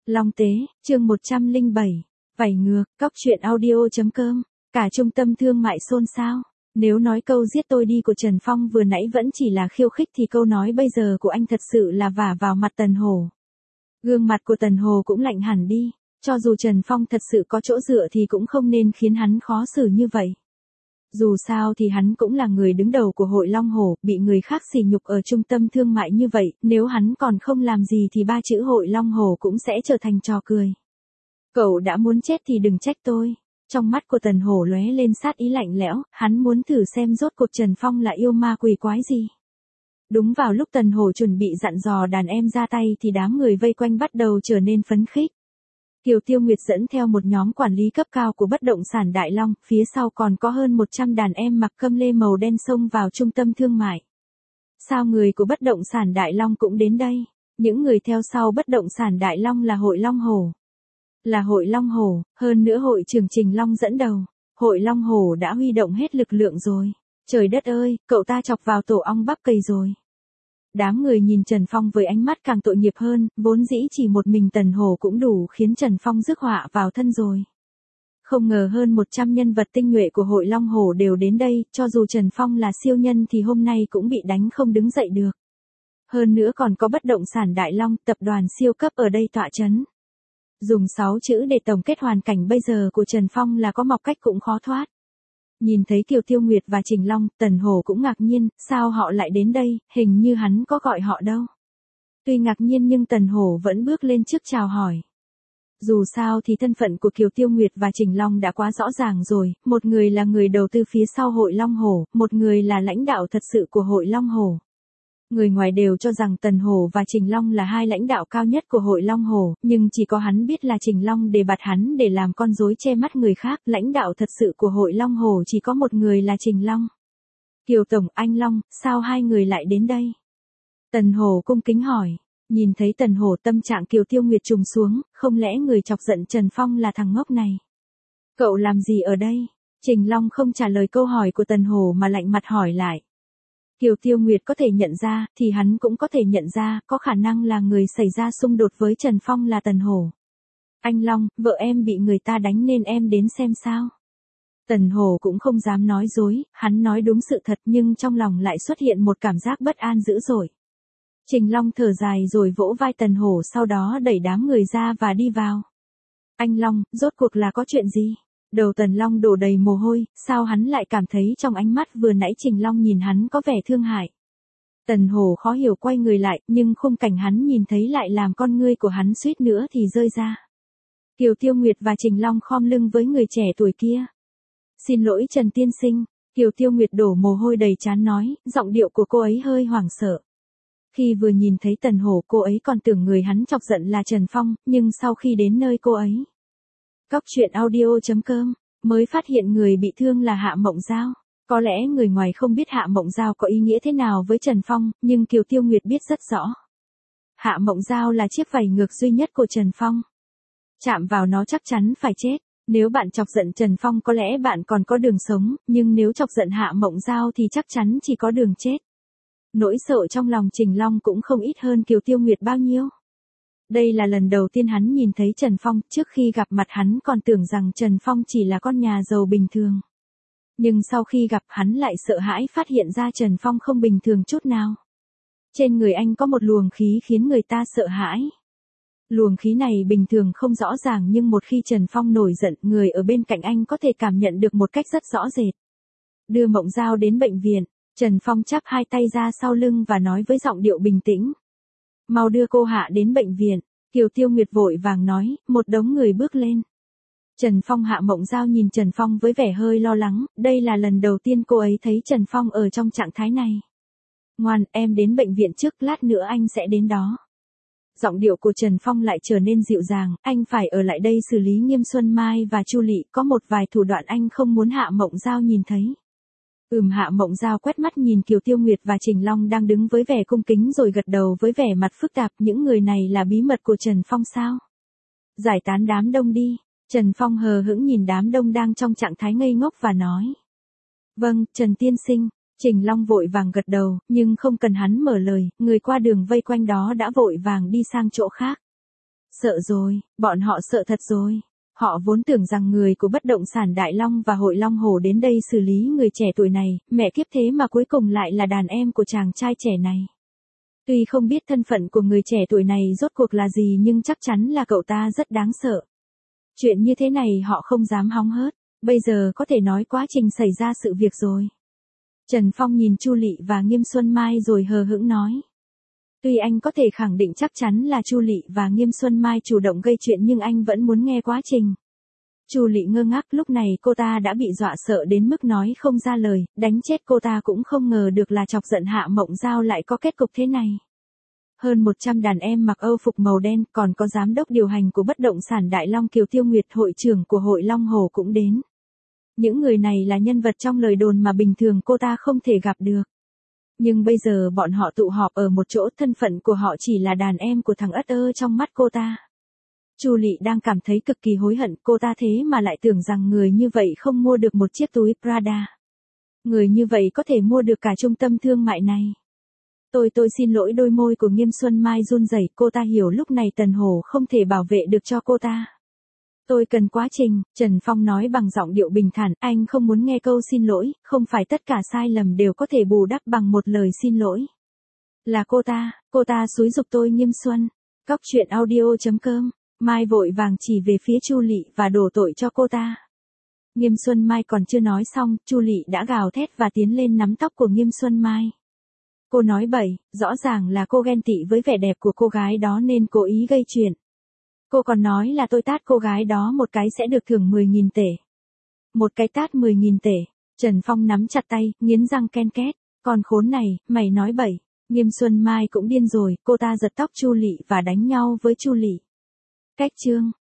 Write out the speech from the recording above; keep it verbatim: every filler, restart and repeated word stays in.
Long Tế, chương một trăm lẻ bảy, vảy ngược, cóc truyện audio.com, cả trung tâm thương mại xôn xao. Nếu nói câu giết tôi đi của Trần Phong vừa nãy vẫn chỉ là khiêu khích thì câu nói bây giờ của anh thật sự là vả vào mặt Tần Hổ. Gương mặt của Tần Hổ cũng lạnh hẳn đi, cho dù Trần Phong thật sự có chỗ dựa thì cũng không nên khiến hắn khó xử như vậy. Dù sao thì hắn cũng là người đứng đầu của hội Long Hổ, bị người khác sỉ nhục ở trung tâm thương mại như vậy, nếu hắn còn không làm gì thì ba chữ hội Long Hổ cũng sẽ trở thành trò cười. Cậu đã muốn chết thì đừng trách tôi. Trong mắt của Tần Hổ lóe lên sát ý lạnh lẽo, hắn muốn thử xem rốt cuộc Trần Phong là yêu ma quỷ quái gì. Đúng vào lúc Tần Hổ chuẩn bị dặn dò đàn em ra tay thì đám người vây quanh bắt đầu trở nên phấn khích. Kiều Tiêu Nguyệt dẫn theo một nhóm quản lý cấp cao của bất động sản Đại Long, phía sau còn có hơn một trăm đàn em mặc câm lê màu đen xông vào trung tâm thương mại. Sao người của bất động sản Đại Long cũng đến đây? Những người theo sau bất động sản Đại Long là hội Long Hổ. Là hội Long Hổ, hơn nữa hội trưởng Trình Long dẫn đầu. Hội Long Hổ đã huy động hết lực lượng rồi. Trời đất ơi, cậu ta chọc vào tổ ong bắp cầy rồi. Đám người nhìn Trần Phong với ánh mắt càng tội nghiệp hơn, vốn dĩ chỉ một mình Tần Hổ cũng đủ khiến Trần Phong rước họa vào thân rồi. Không ngờ hơn một trăm nhân vật tinh nhuệ của hội Long Hổ đều đến đây, cho dù Trần Phong là siêu nhân thì hôm nay cũng bị đánh không đứng dậy được. Hơn nữa còn có bất động sản Đại Long, tập đoàn siêu cấp ở đây tọa chấn. Dùng sáu chữ để tổng kết hoàn cảnh bây giờ của Trần Phong là có mọc cách cũng khó thoát. Nhìn thấy Kiều Tiêu Nguyệt và Trình Long, Tần Hổ cũng ngạc nhiên, sao họ lại đến đây, hình như hắn có gọi họ đâu. Tuy ngạc nhiên nhưng Tần Hổ vẫn bước lên trước chào hỏi. Dù sao thì thân phận của Kiều Tiêu Nguyệt và Trình Long đã quá rõ ràng rồi, một người là người đầu tư phía sau hội Long Hổ, một người là lãnh đạo thật sự của hội Long Hổ. Người ngoài đều cho rằng Tần Hổ và Trình Long là hai lãnh đạo cao nhất của hội Long Hổ, nhưng chỉ có hắn biết là Trình Long để bạt hắn để làm con rối che mắt người khác, lãnh đạo thật sự của hội Long Hổ chỉ có một người là Trình Long. Kiều Tổng, anh Long, sao hai người lại đến đây? Tần Hổ cung kính hỏi, nhìn thấy Tần Hổ tâm trạng Kiều Tiêu Nguyệt trùng xuống, không lẽ người chọc giận Trần Phong là thằng ngốc này? Cậu làm gì ở đây? Trình Long không trả lời câu hỏi của Tần Hổ mà lạnh mặt hỏi lại. Kiều Tiêu Nguyệt có thể nhận ra, thì hắn cũng có thể nhận ra, có khả năng là người xảy ra xung đột với Trần Phong là Tần Hổ. Anh Long, vợ em bị người ta đánh nên em đến xem sao. Tần Hổ cũng không dám nói dối, hắn nói đúng sự thật nhưng trong lòng lại xuất hiện một cảm giác bất an dữ dội. Trình Long thở dài rồi vỗ vai Tần Hổ sau đó đẩy đám người ra và đi vào. Anh Long, rốt cuộc là có chuyện gì? Đầu Tần Long đổ đầy mồ hôi, sao hắn lại cảm thấy trong ánh mắt vừa nãy Trình Long nhìn hắn có vẻ thương hại. Tần Hổ khó hiểu quay người lại, nhưng khung cảnh hắn nhìn thấy lại làm con ngươi của hắn suýt nữa thì rơi ra. Kiều Tiêu Nguyệt và Trình Long khom lưng với người trẻ tuổi kia. Xin lỗi Trần tiên sinh, Kiều Tiêu Nguyệt đổ mồ hôi đầy trán nói, giọng điệu của cô ấy hơi hoảng sợ. Khi vừa nhìn thấy Tần Hổ cô ấy còn tưởng người hắn chọc giận là Trần Phong, nhưng sau khi đến nơi cô ấy cóc truyện audio.com, mới phát hiện người bị thương là Hạ Mộng Giao. Có lẽ người ngoài không biết Hạ Mộng Giao có ý nghĩa thế nào với Trần Phong, nhưng Kiều Tiêu Nguyệt biết rất rõ. Hạ Mộng Giao là chiếc vảy ngược duy nhất của Trần Phong. Chạm vào nó chắc chắn phải chết. Nếu bạn chọc giận Trần Phong có lẽ bạn còn có đường sống, nhưng nếu chọc giận Hạ Mộng Giao thì chắc chắn chỉ có đường chết. Nỗi sợ trong lòng Trình Long cũng không ít hơn Kiều Tiêu Nguyệt bao nhiêu. Đây là lần đầu tiên hắn nhìn thấy Trần Phong, trước khi gặp mặt hắn còn tưởng rằng Trần Phong chỉ là con nhà giàu bình thường. Nhưng sau khi gặp hắn lại sợ hãi phát hiện ra Trần Phong không bình thường chút nào. Trên người anh có một luồng khí khiến người ta sợ hãi. Luồng khí này bình thường không rõ ràng nhưng một khi Trần Phong nổi giận, người ở bên cạnh anh có thể cảm nhận được một cách rất rõ rệt. Đưa Mộng Giao đến bệnh viện, Trần Phong chắp hai tay ra sau lưng và nói với giọng điệu bình tĩnh. Mau đưa cô Hạ đến bệnh viện. Kiều Tiêu Nguyệt vội vàng nói, một đống người bước lên. Trần Phong Hạ Mộng Giao nhìn Trần Phong với vẻ hơi lo lắng, đây là lần đầu tiên cô ấy thấy Trần Phong ở trong trạng thái này. Ngoan, em đến bệnh viện trước, lát nữa anh sẽ đến đó. Giọng điệu của Trần Phong lại trở nên dịu dàng, anh phải ở lại đây xử lý Nghiêm Xuân Mai và Chu Lị, có một vài thủ đoạn anh không muốn Hạ Mộng Giao nhìn thấy. Ừm Hạ Mộng Giao quét mắt nhìn Kiều Tiêu Nguyệt và Trình Long đang đứng với vẻ cung kính rồi gật đầu với vẻ mặt phức tạp, những người này là bí mật của Trần Phong sao? Giải tán đám đông đi. Trần Phong hờ hững nhìn đám đông đang trong trạng thái ngây ngốc và nói. Vâng, Trần tiên sinh. Trình Long vội vàng gật đầu, nhưng không cần hắn mở lời, người qua đường vây quanh đó đã vội vàng đi sang chỗ khác. Sợ rồi, bọn họ sợ thật rồi. Họ vốn tưởng rằng người của bất động sản Đại Long và Hội Long Hồ đến đây xử lý người trẻ tuổi này, mẹ kiếp thế mà cuối cùng lại là đàn em của chàng trai trẻ này. Tuy không biết thân phận của người trẻ tuổi này rốt cuộc là gì nhưng chắc chắn là cậu ta rất đáng sợ. Chuyện như thế này họ không dám hóng hớt, bây giờ có thể nói quá trình xảy ra sự việc rồi. Trần Phong nhìn Chu Lị và Nghiêm Xuân Mai rồi hờ hững nói. Tuy anh có thể khẳng định chắc chắn là Chu Lị và Nghiêm Xuân Mai chủ động gây chuyện nhưng anh vẫn muốn nghe quá trình. Chu Lị ngơ ngác, lúc này cô ta đã bị dọa sợ đến mức nói không ra lời, đánh chết cô ta cũng không ngờ được là chọc giận Hạ Mộng Giao lại có kết cục thế này. Hơn một trăm đàn em mặc âu phục màu đen, còn có giám đốc điều hành của bất động sản Đại Long Kiều Tiêu Nguyệt, hội trưởng của Hội Long Hồ cũng đến. Những người này là nhân vật trong lời đồn mà bình thường cô ta không thể gặp được. Nhưng bây giờ bọn họ tụ họp ở một chỗ, thân phận của họ chỉ là đàn em của thằng ất ơ trong mắt cô ta. Chu Lị đang cảm thấy cực kỳ hối hận, cô ta thế mà lại tưởng rằng người như vậy không mua được một chiếc túi Prada. Người như vậy có thể mua được cả trung tâm thương mại này. Tôi tôi xin lỗi, đôi môi của Nghiêm Xuân Mai run rẩy, cô ta hiểu lúc này Tần Hổ không thể bảo vệ được cho cô ta. Tôi cần quá trình, Trần Phong nói bằng giọng điệu bình thản, anh không muốn nghe câu xin lỗi, không phải tất cả sai lầm đều có thể bù đắp bằng một lời xin lỗi. Là cô ta, cô ta xúi giục tôi. Nghiêm Xuân, Cóc truyện audio chấm com, Mai vội vàng chỉ về phía Chu Lị và đổ tội cho cô ta. Nghiêm Xuân Mai còn chưa nói xong, Chu Lị đã gào thét và tiến lên nắm tóc của Nghiêm Xuân Mai. Cô nói bậy, rõ ràng là cô ghen tị với vẻ đẹp của cô gái đó nên cố ý gây chuyện. Cô còn nói là tôi tát cô gái đó một cái sẽ được thưởng mười nghìn tể. Một cái tát mười nghìn tể. Trần Phong nắm chặt tay, nghiến răng ken két. Con khốn này, mày nói bậy. Nghiêm Xuân Mai cũng điên rồi, cô ta giật tóc Chu Lị và đánh nhau với Chu Lị. Cách chương.